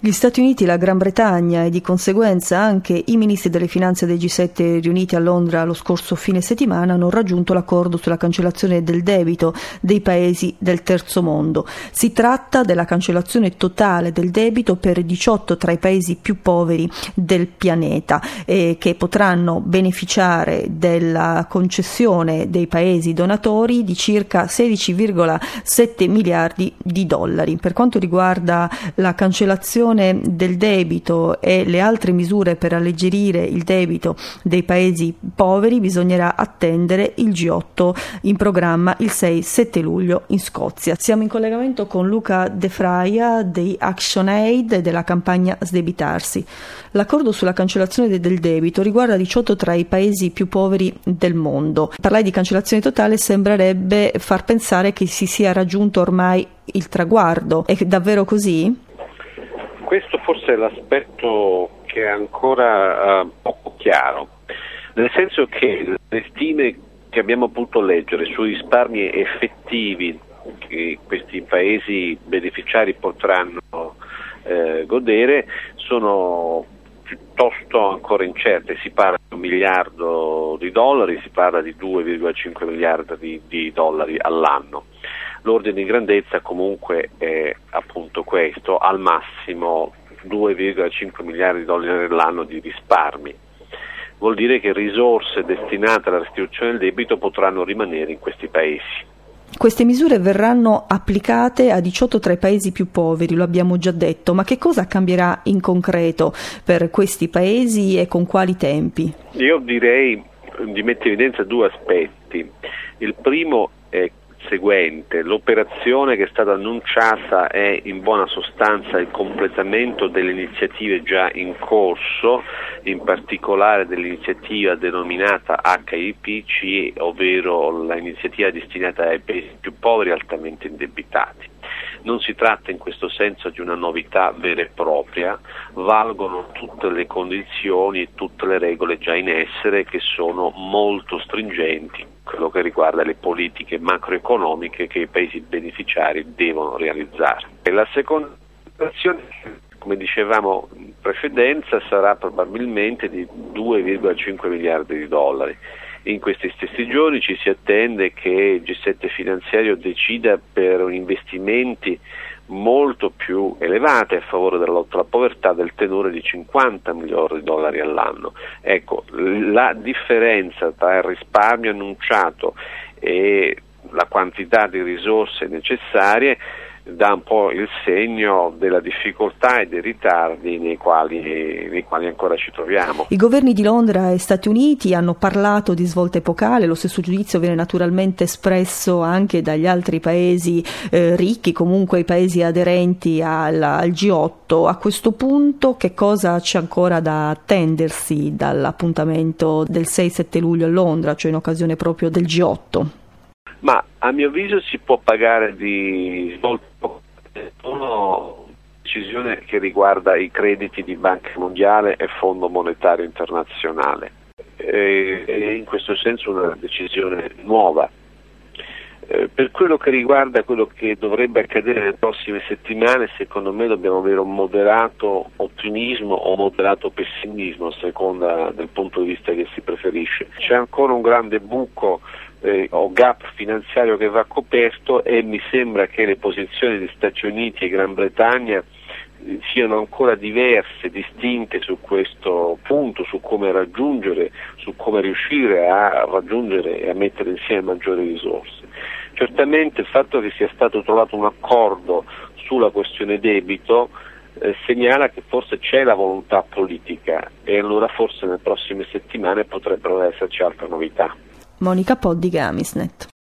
Gli Stati Uniti, la Gran Bretagna e di conseguenza anche i ministri delle finanze dei G7 riuniti a Londra lo scorso fine settimana hanno raggiunto l'accordo sulla cancellazione del debito dei paesi del terzo mondo. Si tratta della cancellazione totale del debito per 18 tra i paesi più poveri del pianeta che potranno beneficiare della concessione dei paesi donatori di circa 16,7 miliardi di dollari. Per quanto riguarda la cancellazione del debito e le altre misure per alleggerire il debito dei paesi poveri, bisognerà attendere il G8 in programma il 6-7 luglio in Scozia. Siamo in collegamento con Luca De Fraia di ActionAid e della campagna Sdebitarsi. L'accordo sulla cancellazione del debito riguarda 18 tra i paesi più poveri del mondo. Parlare di cancellazione totale sembrerebbe far pensare che si sia raggiunto ormai il traguardo. È davvero così? Questo forse è l'aspetto che è ancora poco chiaro, nel senso che le stime che abbiamo potuto leggere sui risparmi effettivi che questi paesi beneficiari potranno godere sono piuttosto ancora incerte. Si parla di $1 miliardo, si parla di 2,5 miliardi di dollari all'anno. L'ordine di grandezza comunque è appunto questo, al massimo 2,5 miliardi di dollari all'anno di risparmi. Vuol dire che risorse destinate alla restituzione del debito potranno rimanere in questi paesi. Queste misure verranno applicate a 18 tra i paesi più poveri, lo abbiamo già detto, ma che cosa cambierà in concreto per questi paesi e con quali tempi? Io direi di mettere in evidenza due aspetti. Il primo è seguente: l'operazione che è stata annunciata è in buona sostanza il completamento delle iniziative già in corso, in particolare dell'iniziativa denominata HIPC, ovvero l'iniziativa destinata ai paesi più poveri e altamente indebitati. Non si tratta in questo senso di una novità vera e propria, valgono tutte le condizioni e tutte le regole già in essere, che sono molto stringenti quello che riguarda le politiche macroeconomiche che i paesi beneficiari devono realizzare. E la seconda situazione, come dicevamo in precedenza, sarà probabilmente di 2,5 miliardi di dollari. In questi stessi giorni ci si attende che il G7 finanziario decida per investimenti molto più elevati a favore della lotta alla povertà del tenore di 50 miliardi di dollari all'anno. Ecco, la differenza tra il risparmio annunciato e la quantità di risorse necessarie dà un po' il segno della difficoltà e dei ritardi nei quali ancora ci troviamo. I governi di Londra e Stati Uniti hanno parlato di svolta epocale, lo stesso giudizio viene naturalmente espresso anche dagli altri paesi ricchi, comunque i paesi aderenti al G8. A questo punto che cosa c'è ancora da attendersi dall'appuntamento del 6-7 luglio a Londra, cioè in occasione proprio del G8? Ma a mio avviso si può pagare di svolta una decisione che riguarda i crediti di Banca Mondiale e Fondo Monetario Internazionale. È in questo senso una decisione nuova. Per quello che riguarda quello che dovrebbe accadere nelle prossime settimane, secondo me dobbiamo avere un moderato ottimismo o moderato pessimismo, a seconda del punto di vista che si preferisce. C'è ancora un grande buco o gap finanziario che va coperto, e mi sembra che le posizioni di Stati Uniti e Gran Bretagna siano ancora diverse, distinte su questo punto, su come riuscire a raggiungere e a mettere insieme maggiori risorse. Certamente il fatto che sia stato trovato un accordo sulla questione debito segnala che forse c'è la volontà politica, e allora forse nelle prossime settimane potrebbero esserci altre novità. Monica Poddi, Gamisnet.